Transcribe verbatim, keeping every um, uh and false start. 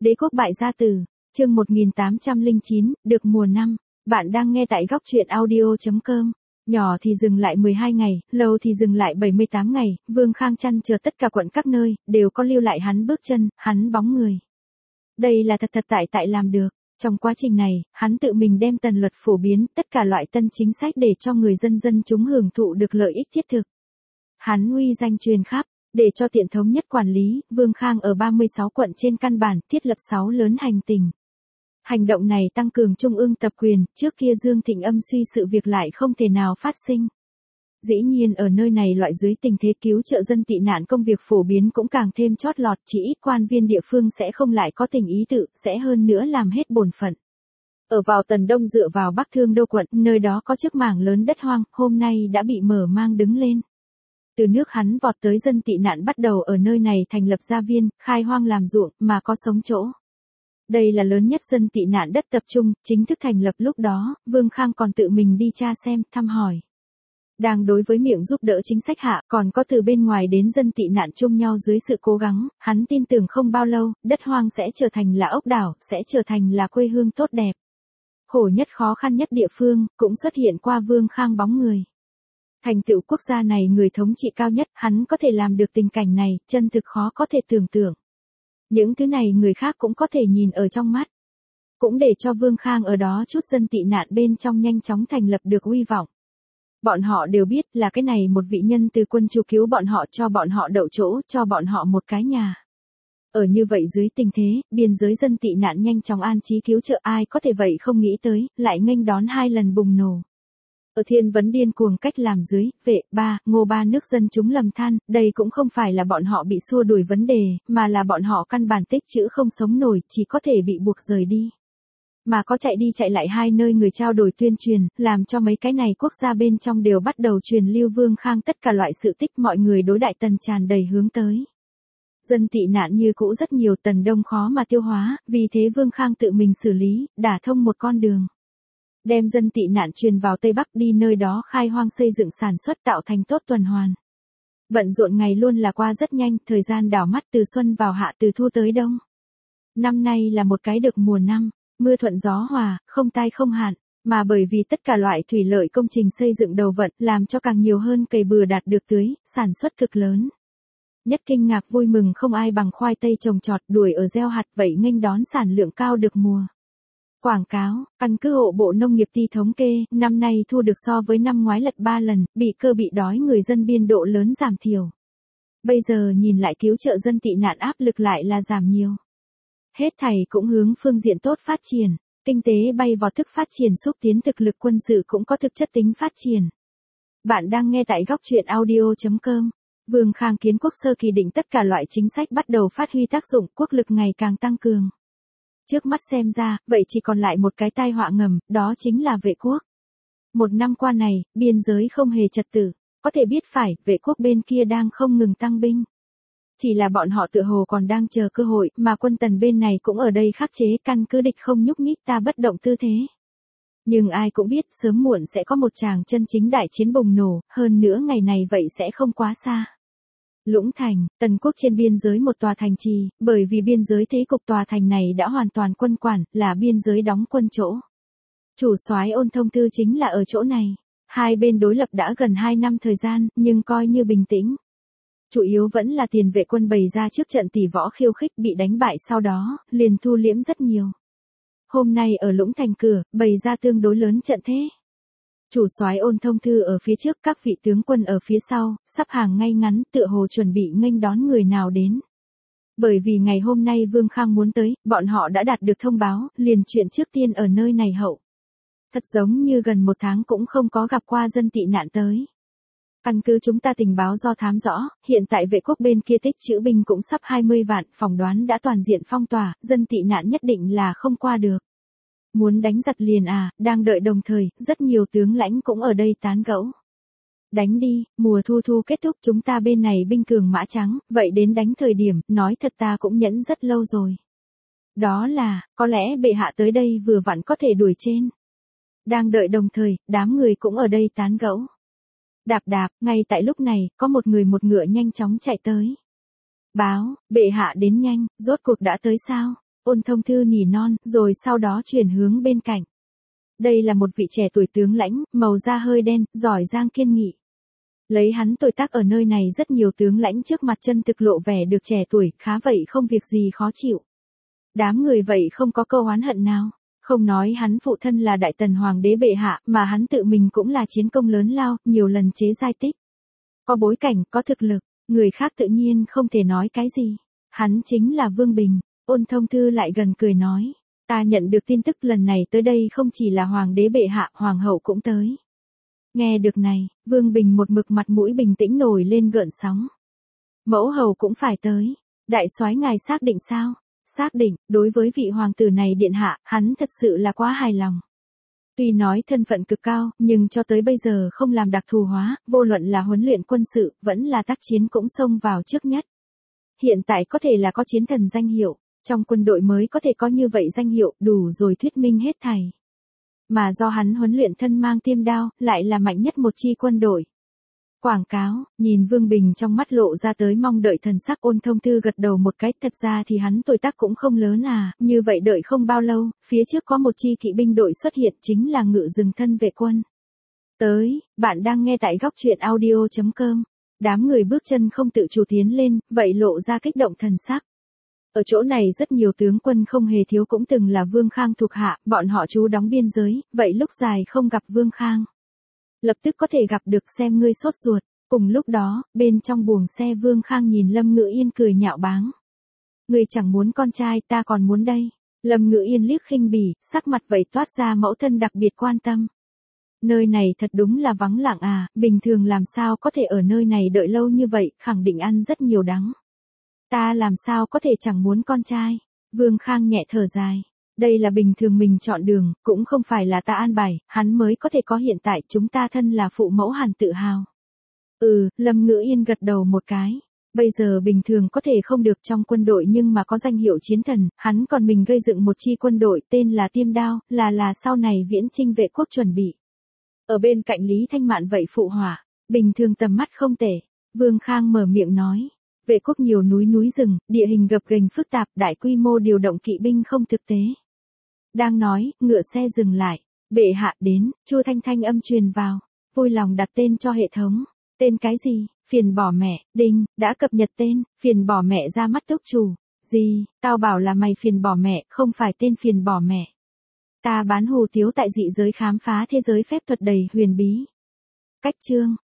Đế quốc bại gia tử, chương một nghìn tám trăm lẻ chín, được mùa năm. Bạn đang nghe tại góc truyện audio chấm com. Nhỏ thì dừng lại mười hai ngày, lâu thì dừng lại bảy mươi tám ngày, Vương Khang chăn chờ tất cả quận các nơi, đều có lưu lại hắn bước chân, hắn bóng người. Đây là thật thật tại tại làm được. Trong quá trình này, hắn tự mình đem tần luật phổ biến tất cả loại tân chính sách để cho người dân dân chúng hưởng thụ được lợi ích thiết thực. Hắn uy danh truyền khắp. Để cho tiện thống nhất quản lý, Vương Khang ở ba mươi sáu quận trên căn bản thiết lập sáu lớn hành tỉnh. Hành động này tăng cường trung ương tập quyền, trước kia Dương Thịnh âm suy sự việc lại không thể nào phát sinh. Dĩ nhiên ở nơi này loại dưới tình thế cứu trợ dân tị nạn công việc phổ biến cũng càng thêm chót lọt, chỉ ít quan viên địa phương sẽ không lại có tình ý tự, sẽ hơn nữa làm hết bổn phận. Ở vào tần đông dựa vào Bắc Thương Đô quận, nơi đó có chiếc mảng lớn đất hoang, hôm nay đã bị mở mang đứng lên. Từ nước hắn vọt tới dân tị nạn bắt đầu ở nơi này thành lập gia viên, khai hoang làm ruộng, mà có sống chỗ. Đây là lớn nhất dân tị nạn đất tập trung, chính thức thành lập lúc đó, Vương Khang còn tự mình đi tra xem, thăm hỏi. Đang đối với miệng giúp đỡ chính sách hạ, còn có từ bên ngoài đến dân tị nạn chung nhau dưới sự cố gắng, hắn tin tưởng không bao lâu, đất hoang sẽ trở thành là ốc đảo, sẽ trở thành là quê hương tốt đẹp. Khổ nhất khó khăn nhất địa phương, cũng xuất hiện qua Vương Khang bóng người. Thành tựu quốc gia này người thống trị cao nhất, hắn có thể làm được tình cảnh này, chân thực khó có thể tưởng tượng. Những thứ này người khác cũng có thể nhìn ở trong mắt. Cũng để cho Vương Khang ở đó chút dân tị nạn bên trong nhanh chóng thành lập được uy vọng. Bọn họ đều biết là cái này một vị nhân từ quân chu cứu bọn họ, cho bọn họ đậu chỗ, cho bọn họ một cái nhà. Ở như vậy dưới tình thế, biên giới dân tị nạn nhanh chóng an trí cứu trợ, ai có thể vậy không nghĩ tới, lại nghênh đón hai lần bùng nổ. Ở thiên vấn điên cuồng cách làm dưới, vệ, ba, ngô ba nước dân chúng lầm than, đây cũng không phải là bọn họ bị xua đuổi vấn đề, mà là bọn họ căn bản tích trữ không sống nổi, chỉ có thể bị buộc rời đi. Mà có chạy đi chạy lại hai nơi người trao đổi tuyên truyền, làm cho mấy cái này quốc gia bên trong đều bắt đầu truyền lưu Vương Khang tất cả loại sự tích, mọi người đối đại tần tràn đầy hướng tới. Dân tị nạn như cũ rất nhiều, tần đông khó mà tiêu hóa, vì thế Vương Khang tự mình xử lý, đả thông một con đường. Đem dân tị nạn truyền vào Tây Bắc, đi nơi đó khai hoang xây dựng sản xuất tạo thành tốt tuần hoàn. Bận rộn ngày luôn là qua rất nhanh, thời gian đảo mắt từ xuân vào hạ, từ thu tới đông. Năm nay là một cái được mùa năm, mưa thuận gió hòa, không tai không hạn, mà bởi vì tất cả loại thủy lợi công trình xây dựng đầu vận, làm cho càng nhiều hơn cày bừa đạt được tưới, sản xuất cực lớn. Nhất kinh ngạc vui mừng không ai bằng khoai tây trồng trọt, đuổi ở gieo hạt, vậy nghênh đón sản lượng cao được mùa. Quảng cáo, căn cứ hộ Bộ Nông nghiệp Ti thống kê, năm nay thu được so với năm ngoái lật ba lần, bị cơ bị đói người dân biên độ lớn giảm thiểu. Bây giờ nhìn lại cứu trợ dân tị nạn áp lực lại là giảm nhiều. Hết thảy cũng hướng phương diện tốt phát triển, kinh tế bay vọt thức phát triển, xúc tiến thực lực quân sự cũng có thực chất tính phát triển. Bạn đang nghe tại góc truyện audio chấm com. Vương Khang kiến quốc sơ kỳ định tất cả loại chính sách bắt đầu phát huy tác dụng, quốc lực ngày càng tăng cường. Trước mắt xem ra, vậy chỉ còn lại một cái tai họa ngầm, đó chính là vệ quốc. Một năm qua này, biên giới không hề trật tự, có thể biết phải, vệ quốc bên kia đang không ngừng tăng binh. Chỉ là bọn họ tựa hồ còn đang chờ cơ hội, mà quân tần bên này cũng ở đây khắc chế, căn cứ địch không nhúc nhích ta bất động tư thế. Nhưng ai cũng biết, sớm muộn sẽ có một tràng chân chính đại chiến bùng nổ, hơn nữa ngày này vậy sẽ không quá xa. Lũng Thành, Tần quốc trên biên giới một tòa thành trì, bởi vì biên giới thế cục tòa thành này đã hoàn toàn quân quản, là biên giới đóng quân chỗ. Chủ soái Ôn Thông Thư chính là ở chỗ này. Hai bên đối lập đã gần hai năm thời gian, nhưng coi như bình tĩnh. Chủ yếu vẫn là tiền vệ quân bày ra trước trận tỷ võ khiêu khích, bị đánh bại sau đó, liền thu liễm rất nhiều. Hôm nay ở Lũng Thành cửa, bày ra tương đối lớn trận thế. Chủ soái Ôn Thông Thư ở phía trước, các vị tướng quân ở phía sau, sắp hàng ngay ngắn, tựa hồ chuẩn bị nghênh đón người nào đến. Bởi vì ngày hôm nay Vương Khang muốn tới, bọn họ đã đạt được thông báo, liền chuyện trước tiên ở nơi này hậu. Thật giống như gần một tháng cũng không có gặp qua dân tị nạn tới. Căn cứ chúng ta tình báo do thám rõ, hiện tại vệ quốc bên kia tích trữ binh cũng sắp hai mươi vạn, phỏng đoán đã toàn diện phong tỏa, dân tị nạn nhất định là không qua được. Muốn đánh giặc liền à, đang đợi đồng thời, rất nhiều tướng lãnh cũng ở đây tán gẫu. Đánh đi, mùa thu thu kết thúc chúng ta bên này binh cường mã trắng, vậy đến đánh thời điểm, nói thật ta cũng nhẫn rất lâu rồi. Đó là, có lẽ bệ hạ tới đây vừa vặn có thể đuổi trên. Đang đợi đồng thời, đám người cũng ở đây tán gẫu. Đạp đạp, ngay tại lúc này, có một người một ngựa nhanh chóng chạy tới. Báo, bệ hạ đến nhanh, rốt cuộc đã tới sao? Ôn Thông Thư nỉ non, rồi sau đó chuyển hướng bên cạnh. Đây là một vị trẻ tuổi tướng lãnh, màu da hơi đen, giỏi giang kiên nghị. Lấy hắn tuổi tác ở nơi này rất nhiều tướng lãnh trước mặt chân thực lộ vẻ được trẻ tuổi, khá vậy không việc gì khó chịu. Đám người vậy không có câu oán hận nào. Không nói hắn phụ thân là đại tần hoàng đế bệ hạ, mà hắn tự mình cũng là chiến công lớn lao, nhiều lần chế giai tích. Có bối cảnh, có thực lực, người khác tự nhiên không thể nói cái gì. Hắn chính là Vương Bình. Ôn Thông Thư lại gần cười nói. Ta nhận được tin tức lần này tới đây không chỉ là hoàng đế bệ hạ, hoàng hậu cũng tới. Nghe được này, Vương Bình một mực mặt mũi bình tĩnh nổi lên gợn sóng. Mẫu hầu cũng phải tới. Đại soái ngài xác định sao? Xác định, đối với vị hoàng tử này điện hạ, hắn thật sự là quá hài lòng. Tuy nói thân phận cực cao, nhưng cho tới bây giờ không làm đặc thù hóa, vô luận là huấn luyện quân sự, vẫn là tác chiến cũng xông vào trước nhất. Hiện tại có thể là có chiến thần danh hiệu, trong quân đội mới có thể có như vậy danh hiệu, đủ rồi thuyết minh hết thảy. Mà do hắn huấn luyện thân mang tiêm đao, lại là mạnh nhất một chi quân đội. Quảng cáo, nhìn Vương Bình trong mắt lộ ra tới mong đợi thần sắc. Ôn Thông Thư gật đầu một cái, thật ra thì hắn tuổi tác cũng không lớn à, như vậy đợi không bao lâu, phía trước có một chi kỵ binh đội xuất hiện chính là Ngự Rừng Thân Vệ Quân. Tới, bạn đang nghe tại góc truyện audio chấm com. Đám người bước chân không tự chủ tiến lên, vậy lộ ra kích động thần sắc. Ở chỗ này rất nhiều tướng quân không hề thiếu cũng từng là Vương Khang thuộc hạ, bọn họ trú đóng biên giới, vậy lúc dài không gặp Vương Khang. Lập tức có thể gặp được, xem ngươi sốt ruột. Cùng lúc đó, bên trong buồng xe Vương Khang nhìn Lâm Ngữ Yên cười nhạo báng. Ngươi chẳng muốn con trai, ta còn muốn đây. Lâm Ngữ Yên liếc khinh bỉ, sắc mặt vậy toát ra mẫu thân đặc biệt quan tâm. Nơi này thật đúng là vắng lặng à, bình thường làm sao có thể ở nơi này đợi lâu như vậy, khẳng định ăn rất nhiều đắng. Ta làm sao có thể chẳng muốn con trai. Vương Khang nhẹ thở dài. Đây là bình thường mình chọn đường, cũng không phải là ta an bài, hắn mới có thể có hiện tại, chúng ta thân là phụ mẫu hẳn tự hào. Ừ, Lâm Ngữ Yên gật đầu một cái. Bây giờ bình thường có thể không được trong quân đội nhưng mà có danh hiệu chiến thần, hắn còn mình gây dựng một chi quân đội tên là Tiêm Đao, là là sau này viễn chinh vệ quốc chuẩn bị. Ở bên cạnh Lý Thanh Mạn vậy phụ họa, bình thường tầm mắt không tệ. Vương Khang mở miệng nói. Vệ quốc nhiều núi núi rừng, địa hình gập ghềnh phức tạp, đại quy mô điều động kỵ binh không thực tế. Đang nói, ngựa xe dừng lại. Bệ hạ đến, Chu Thanh Thanh âm truyền vào. Vui lòng đặt tên cho hệ thống. Tên cái gì? Phiền bỏ mẹ. Đinh, đã cập nhật tên. Phiền bỏ mẹ ra mắt túc chủ. Gì? Tao bảo là mày phiền bỏ mẹ, không phải tên phiền bỏ mẹ. Ta bán hù tiếu tại dị giới khám phá thế giới phép thuật đầy huyền bí. Cách chương.